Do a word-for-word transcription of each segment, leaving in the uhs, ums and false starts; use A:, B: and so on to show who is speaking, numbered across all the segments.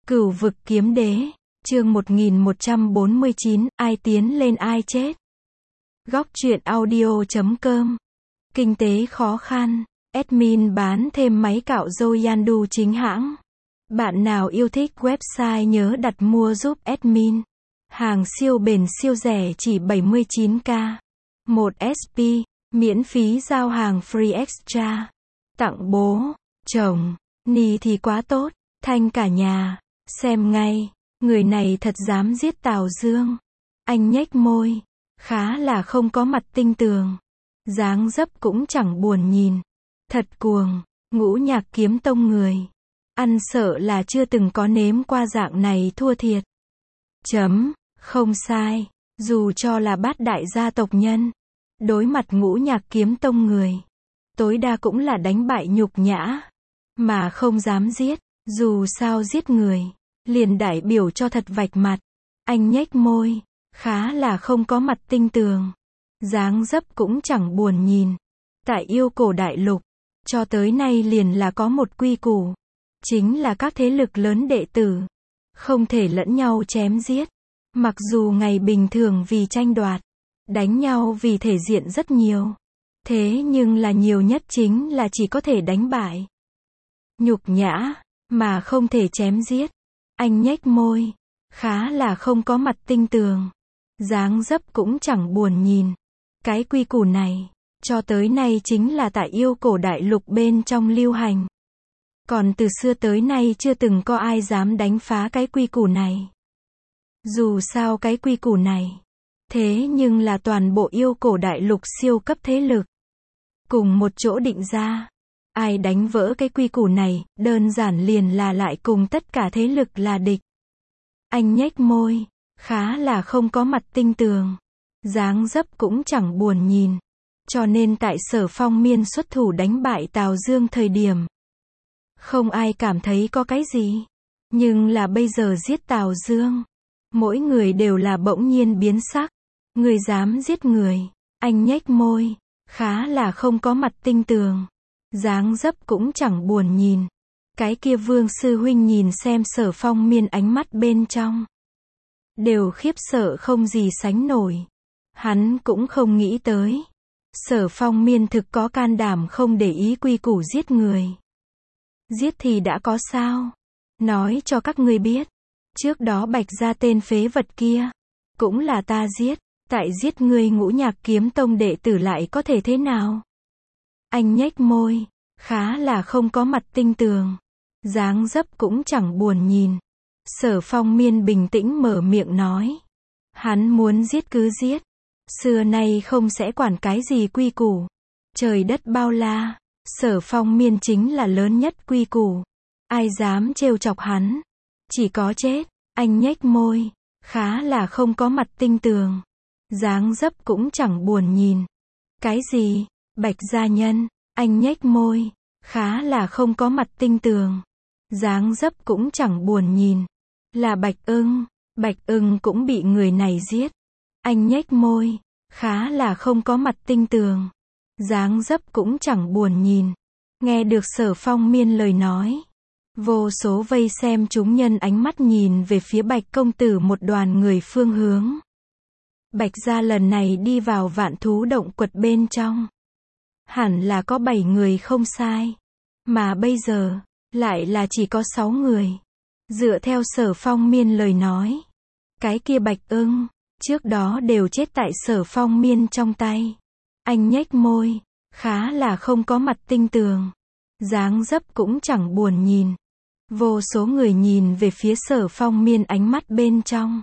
A: Cửu vực kiếm đế, chương một nghìn một trăm bốn mươi chín, ai tiến lên ai chết. Góc truyện audio chấm com. Kinh tế khó khăn, admin bán thêm máy cạo râu Yandu chính hãng. Bạn nào yêu thích website nhớ đặt mua giúp admin. Hàng siêu bền siêu rẻ chỉ bảy mươi chín k. một ét pê, miễn phí giao hàng free extra. Tặng bố, chồng, ni thì quá tốt, thanh cả nhà. Xem ngay, người này thật dám giết Tào Dương. Anh nhếch môi, khá là không có mặt tinh tường. Dáng dấp cũng chẳng buồn nhìn. Thật cuồng, Ngũ Nhạc Kiếm Tông người. Ăn sợ là chưa từng có nếm qua dạng này thua thiệt. Chấm, không sai, dù cho là bát đại gia tộc nhân. Đối mặt Ngũ Nhạc Kiếm Tông người. Tối đa cũng là đánh bại nhục nhã. Mà không dám giết, dù sao giết người. Liền đại biểu cho thật vạch mặt. Anh nhếch môi, khá là không có mặt tinh tường. Dáng dấp cũng chẳng buồn nhìn. Tại Yêu Cổ Đại Lục, cho tới nay liền là có một quy củ. Chính là các thế lực lớn đệ tử. Không thể lẫn nhau chém giết. Mặc dù ngày bình thường vì tranh đoạt, đánh nhau vì thể diện rất nhiều. Thế nhưng là nhiều nhất chính là chỉ có thể đánh bại. Nhục nhã, mà không thể chém giết. Anh nhếch môi, khá là không có mặt tinh tường. Dáng dấp cũng chẳng buồn nhìn. Cái quy củ này, cho tới nay chính là tại Yêu Cổ Đại Lục bên trong lưu hành. Còn từ xưa tới nay chưa từng có ai dám đánh phá cái quy củ này. Dù sao cái quy củ này, thế nhưng là toàn bộ Yêu Cổ Đại Lục siêu cấp thế lực. Cùng một chỗ định ra. Ai đánh vỡ cái quy củ này, đơn giản liền là lại cùng tất cả thế lực là địch. Anh nhếch môi, khá là không có mặt tinh tường. Dáng dấp cũng chẳng buồn nhìn. Cho nên tại Sở Phong Miên xuất thủ đánh bại Tào Dương thời điểm. Không ai cảm thấy có cái gì. Nhưng là bây giờ giết Tào Dương. Mỗi người đều là bỗng nhiên biến sắc. Người dám giết người. Anh nhếch môi, khá là không có mặt tinh tường. Dáng dấp cũng chẳng buồn nhìn. Cái kia Vương sư huynh nhìn xem Sở Phong Miên ánh mắt bên trong. Đều khiếp sợ không gì sánh nổi. Hắn cũng không nghĩ tới. Sở Phong Miên thực có can đảm không để ý quy củ giết người. Giết thì đã có sao? Nói cho các ngươi biết. Trước đó Bạch gia tên phế vật kia. Cũng là ta giết. Tại giết ngươi Ngũ Nhạc Kiếm Tông đệ tử lại có thể thế nào? Anh nhếch môi, khá là không có mặt tinh tường. Dáng dấp cũng chẳng buồn nhìn. Sở Phong Miên bình tĩnh mở miệng nói. Hắn muốn giết cứ giết. Xưa nay không sẽ quản cái gì quy củ. Trời đất bao la. Sở Phong Miên chính là lớn nhất quy củ. Ai dám trêu chọc hắn. Chỉ có chết. Anh nhếch môi, khá là không có mặt tinh tường. Dáng dấp cũng chẳng buồn nhìn. Cái gì? Bạch gia nhân, anh nhếch môi, khá là không có mặt tinh tường. Dáng dấp cũng chẳng buồn nhìn. Là Bạch Ưng, Bạch Ưng cũng bị người này giết. Anh nhếch môi, khá là không có mặt tinh tường. Dáng dấp cũng chẳng buồn nhìn. Nghe được Sở Phong Miên lời nói. Vô số vây xem chúng nhân ánh mắt nhìn về phía Bạch công tử một đoàn người phương hướng. Bạch gia lần này đi vào Vạn Thú Động Quật bên trong. Hẳn là có bảy người không sai. Mà bây giờ, lại là chỉ có sáu người. Dựa theo Sở Phong Miên lời nói. Cái kia Bạch Ưng, trước đó đều chết tại Sở Phong Miên trong tay. Anh nhếch môi, khá là không có mặt tinh tường. Dáng dấp cũng chẳng buồn nhìn. Vô số người nhìn về phía Sở Phong Miên ánh mắt bên trong.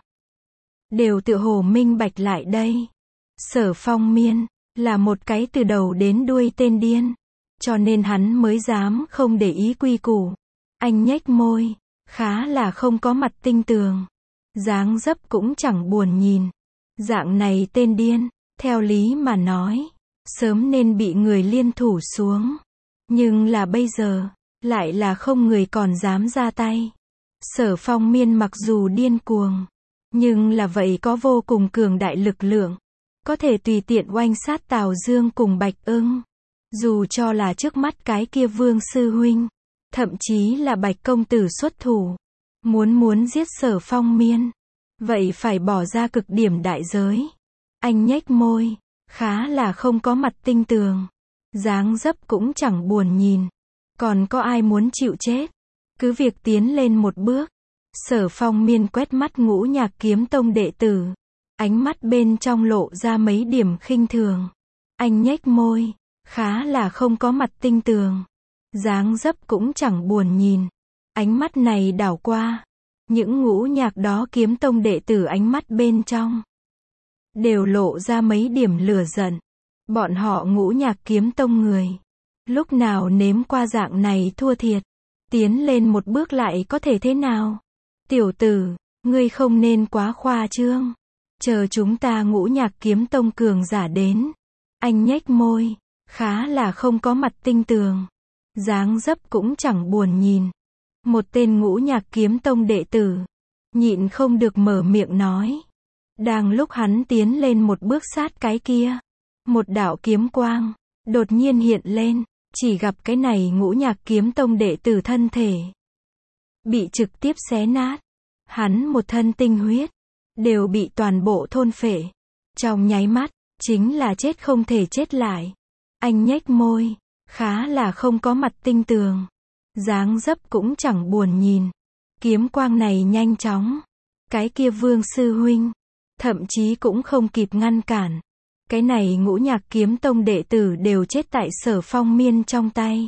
A: Đều tựa hồ minh bạch lại đây. Sở Phong Miên là một cái từ đầu đến đuôi tên điên. Cho nên hắn mới dám không để ý quy củ. Anh nhếch môi, khá là không có mặt tinh tường. Dáng dấp cũng chẳng buồn nhìn. Dạng này tên điên, theo lý mà nói, sớm nên bị người liên thủ xuống. Nhưng là bây giờ, lại là không người còn dám ra tay. Sở Phong Miên mặc dù điên cuồng, nhưng là vậy có vô cùng cường đại lực lượng. Có thể tùy tiện oanh sát Tào Dương cùng Bạch Ưng. Dù cho là trước mắt cái kia Vương sư huynh. Thậm chí là Bạch công tử xuất thủ. Muốn muốn giết Sở Phong Miên, vậy phải bỏ ra cực điểm đại giới. Anh nhếch môi, khá là không có mặt tinh tường. Dáng dấp cũng chẳng buồn nhìn. Còn có ai muốn chịu chết? Cứ việc tiến lên một bước. Sở Phong Miên quét mắt Ngũ Nhạc Kiếm Tông đệ tử. Ánh mắt bên trong lộ ra mấy điểm khinh thường. Anh nhếch môi, khá là không có mặt tinh tường. Dáng dấp cũng chẳng buồn nhìn. Ánh mắt này đảo qua. Những Ngũ Nhạc đó Kiếm Tông đệ tử ánh mắt bên trong đều lộ ra mấy điểm lửa giận. Bọn họ Ngũ Nhạc Kiếm Tông người, lúc nào nếm qua dạng này thua thiệt. Tiến lên một bước lại có thể thế nào? Tiểu tử, ngươi không nên quá khoa trương. Chờ chúng ta Ngũ Nhạc Kiếm Tông cường giả đến. Anh nhếch môi, khá là không có mặt tinh tường. Dáng dấp cũng chẳng buồn nhìn. Một tên Ngũ Nhạc Kiếm Tông đệ tử, nhịn không được mở miệng nói. Đang lúc hắn tiến lên một bước sát cái kia, một đạo kiếm quang đột nhiên hiện lên, chỉ gặp cái này Ngũ Nhạc Kiếm Tông đệ tử thân thể bị trực tiếp xé nát. Hắn một thân tinh huyết đều bị toàn bộ thôn phệ. Trong nháy mắt, chính là chết không thể chết lại. Anh nhếch môi, khá là không có mặt tinh tường. Dáng dấp cũng chẳng buồn nhìn. Kiếm quang này nhanh chóng. Cái kia Vương sư huynh, thậm chí cũng không kịp ngăn cản. Cái này Ngũ Nhạc Kiếm Tông đệ tử đều chết tại Sở Phong Miên trong tay.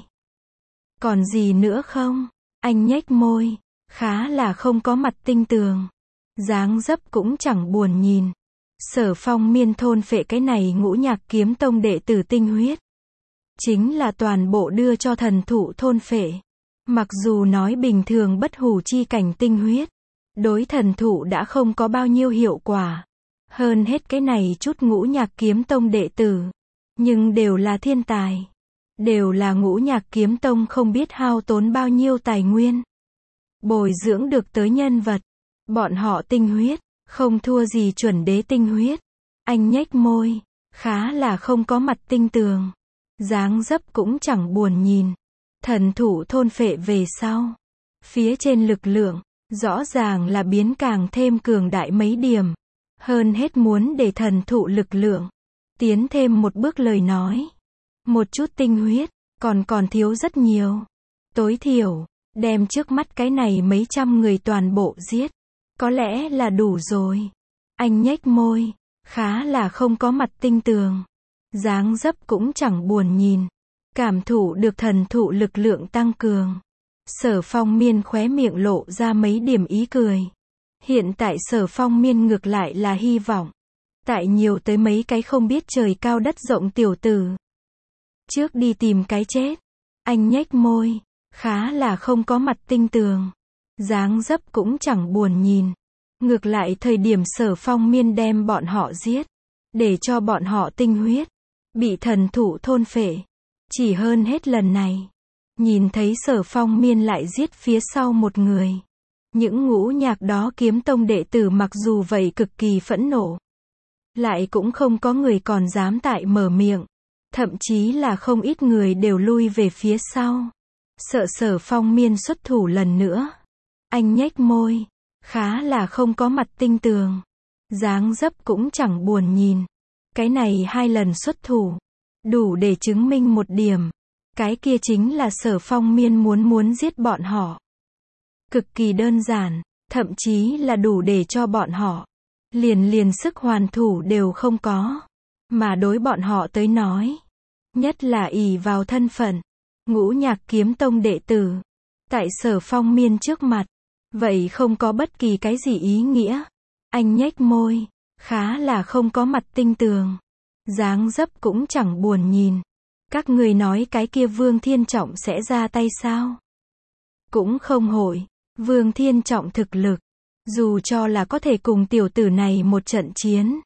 A: Còn gì nữa không? Anh nhếch môi, khá là không có mặt tinh tường. Dáng dấp cũng chẳng buồn nhìn. Sở Phong Miên thôn phệ cái này Ngũ Nhạc Kiếm Tông đệ tử tinh huyết, chính là toàn bộ đưa cho thần thụ thôn phệ. Mặc dù nói bình thường bất hủ chi cảnh tinh huyết, đối thần thụ đã không có bao nhiêu hiệu quả. Hơn hết cái này chút Ngũ Nhạc Kiếm Tông đệ tử, nhưng đều là thiên tài. Đều là Ngũ Nhạc Kiếm Tông không biết hao tốn bao nhiêu tài nguyên bồi dưỡng được tới nhân vật. Bọn họ tinh huyết, không thua gì chuẩn đế tinh huyết. Anh nhếch môi, khá là không có mặt tinh tường. Dáng dấp cũng chẳng buồn nhìn. Thần thụ thôn phệ về sau, phía trên lực lượng, rõ ràng là biến càng thêm cường đại mấy điểm. Hơn hết muốn để thần thụ lực lượng tiến thêm một bước lời nói. Một chút tinh huyết, còn còn thiếu rất nhiều. Tối thiểu, đem trước mắt cái này mấy trăm người toàn bộ giết, có lẽ là đủ rồi. Anh nhếch môi, khá là không có mặt tinh tường. Dáng dấp cũng chẳng buồn nhìn. Cảm thụ được thần thụ lực lượng tăng cường. Sở Phong Miên khóe miệng lộ ra mấy điểm ý cười. Hiện tại Sở Phong Miên ngược lại là hy vọng tại nhiều tới mấy cái không biết trời cao đất rộng tiểu tử trước đi tìm cái chết. Anh nhếch môi, khá là không có mặt tinh tường. Dáng dấp cũng chẳng buồn nhìn. Ngược lại thời điểm Sở Phong Miên đem bọn họ giết, để cho bọn họ tinh huyết bị thần thụ thôn phệ. Chỉ hơn hết lần này, nhìn thấy Sở Phong Miên lại giết phía sau một người. Những Ngũ Nhạc đó Kiếm Tông đệ tử mặc dù vậy cực kỳ phẫn nộ, lại cũng không có người còn dám tại mở miệng. Thậm chí là không ít người đều lui về phía sau, sợ Sở Phong Miên xuất thủ lần nữa. Anh nhếch môi, khá là không có mặt tinh tường. Dáng dấp cũng chẳng buồn nhìn. Cái này hai lần xuất thủ, đủ để chứng minh một điểm. Cái kia chính là Sở Phong Miên muốn muốn giết bọn họ. Cực kỳ đơn giản, thậm chí là đủ để cho bọn họ liền liền sức hoàn thủ đều không có. Mà đối bọn họ tới nói, nhất là ỷ vào thân phận Ngũ Nhạc Kiếm Tông đệ tử, tại Sở Phong Miên trước mặt, vậy không có bất kỳ cái gì ý nghĩa. Anh nhếch môi, khá là không có mặt tinh tường. Dáng dấp cũng chẳng buồn nhìn. Các người nói cái kia Vương Thiên Trọng sẽ ra tay sao? Cũng không hội. Vương Thiên Trọng thực lực, dù cho là có thể cùng tiểu tử này một trận chiến,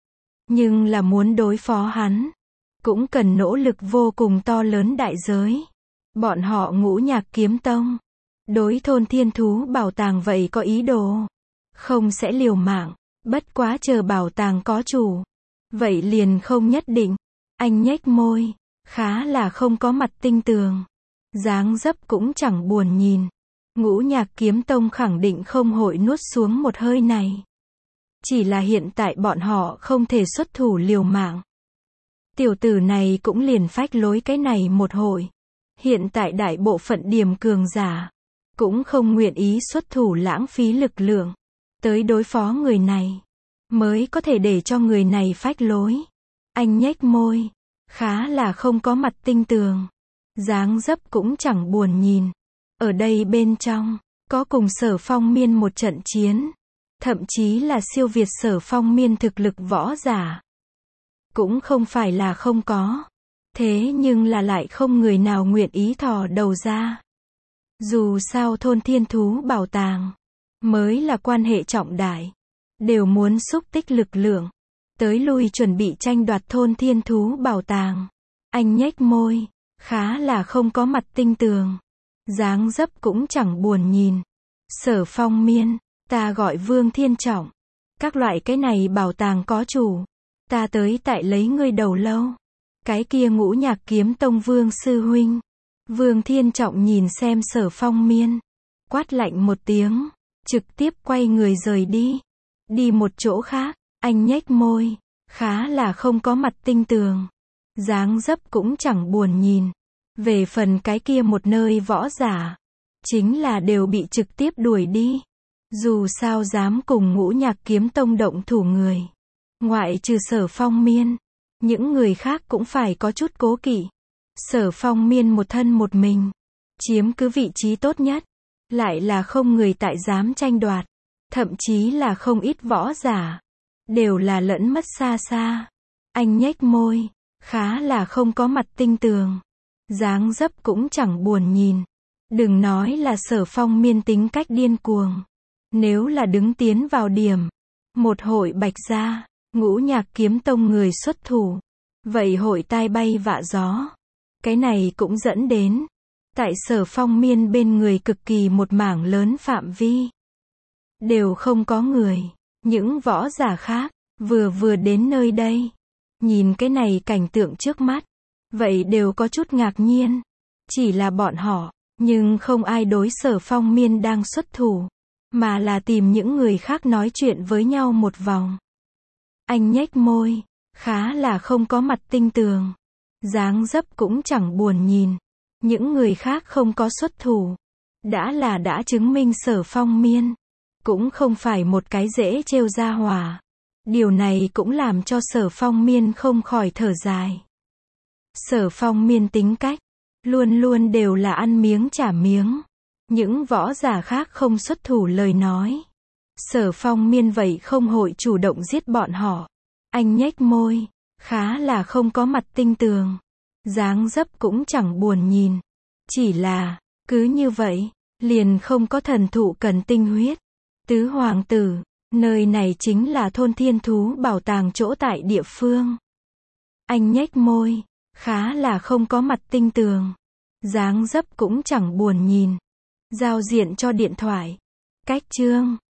A: nhưng là muốn đối phó hắn, cũng cần nỗ lực vô cùng to lớn đại giới. Bọn họ Ngũ Nhạc Kiếm Tông, đối thôn thiên thú bảo tàng vậy có ý đồ, không sẽ liều mạng, bất quá chờ bảo tàng có chủ, vậy liền không nhất định. Anh nhếch môi, khá là không có mặt tinh tường. Dáng dấp cũng chẳng buồn nhìn. Ngũ Nhạc Kiếm Tông khẳng định không hội nuốt xuống một hơi này. Chỉ là hiện tại bọn họ không thể xuất thủ liều mạng. Tiểu tử này cũng liền phách lối cái này một hồi. Hiện tại đại bộ phận điểm cường giả cũng không nguyện ý xuất thủ lãng phí lực lượng tới đối phó người này, mới có thể để cho người này phách lối. Anh nhếch môi, khá là không có mặt tinh tường, dáng dấp cũng chẳng buồn nhìn. Ở đây bên trong, có cùng Sở Phong Miên một trận chiến, thậm chí là siêu việt Sở Phong Miên thực lực võ giả. Cũng không phải là không có, thế nhưng là lại không người nào nguyện ý thò đầu ra. Dù sao thôn thiên thú bảo tàng mới là quan hệ trọng đại, đều muốn xúc tích lực lượng tới lui chuẩn bị tranh đoạt thôn thiên thú bảo tàng. Anh nhếch môi, khá là không có mặt tinh tường, dáng dấp cũng chẳng buồn nhìn. Sở Phong Miên, ta gọi Vương Thiên Trọng, các loại cái này bảo tàng có chủ, ta tới tại lấy ngươi đầu lâu. Cái kia Ngũ Nhạc Kiếm Tông Vương sư huynh. Vương Thiên Trọng nhìn xem Sở Phong Miên, quát lạnh một tiếng, trực tiếp quay người rời đi. Đi một chỗ khác, anh nhếch môi, khá là không có mặt tinh tường, dáng dấp cũng chẳng buồn nhìn. Về phần cái kia một nơi võ giả, chính là đều bị trực tiếp đuổi đi. Dù sao dám cùng Ngũ Nhạc Kiếm Tông động thủ người, ngoại trừ Sở Phong Miên, những người khác cũng phải có chút cố kỵ. Sở Phong Miên một thân một mình, chiếm cứ vị trí tốt nhất, lại là không người tại dám tranh đoạt, thậm chí là không ít võ giả, đều là lẫn mất xa xa. Anh nhếch môi, khá là không có mặt tinh tường, dáng dấp cũng chẳng buồn nhìn. Đừng nói là Sở Phong Miên tính cách điên cuồng, nếu là đứng tiến vào điểm, một hội bạch gia, Ngũ Nhạc Kiếm Tông người xuất thủ, vậy hội tai bay vạ gió. Cái này cũng dẫn đến, tại Sở Phong Miên bên người cực kỳ một mảng lớn phạm vi, đều không có người. Những võ giả khác, vừa vừa đến nơi đây, nhìn cái này cảnh tượng trước mắt, vậy đều có chút ngạc nhiên. Chỉ là bọn họ, nhưng không ai đối Sở Phong Miên đang xuất thủ, mà là tìm những người khác nói chuyện với nhau một vòng. Anh nhếch môi, khá là không có mặt tinh tường, dáng dấp cũng chẳng buồn nhìn. Những người khác không có xuất thủ, đã là đã chứng minh Sở Phong Miên cũng không phải một cái dễ trêu ra hỏa. Điều này cũng làm cho Sở Phong Miên không khỏi thở dài. Sở Phong Miên tính cách luôn luôn đều là ăn miếng trả miếng. Những võ giả khác không xuất thủ lời nói, Sở Phong Miên vậy không hội chủ động giết bọn họ. Anh nhếch môi, khá là không có mặt tinh tường, dáng dấp cũng chẳng buồn nhìn. Chỉ là, cứ như vậy, liền không có thần thụ cần tinh huyết. Tứ hoàng tử, nơi này chính là thôn thiên thú bảo tàng chỗ tại địa phương. Anh nhếch môi, khá là không có mặt tinh tường, dáng dấp cũng chẳng buồn nhìn. Giao diện cho điện thoại. Cách chương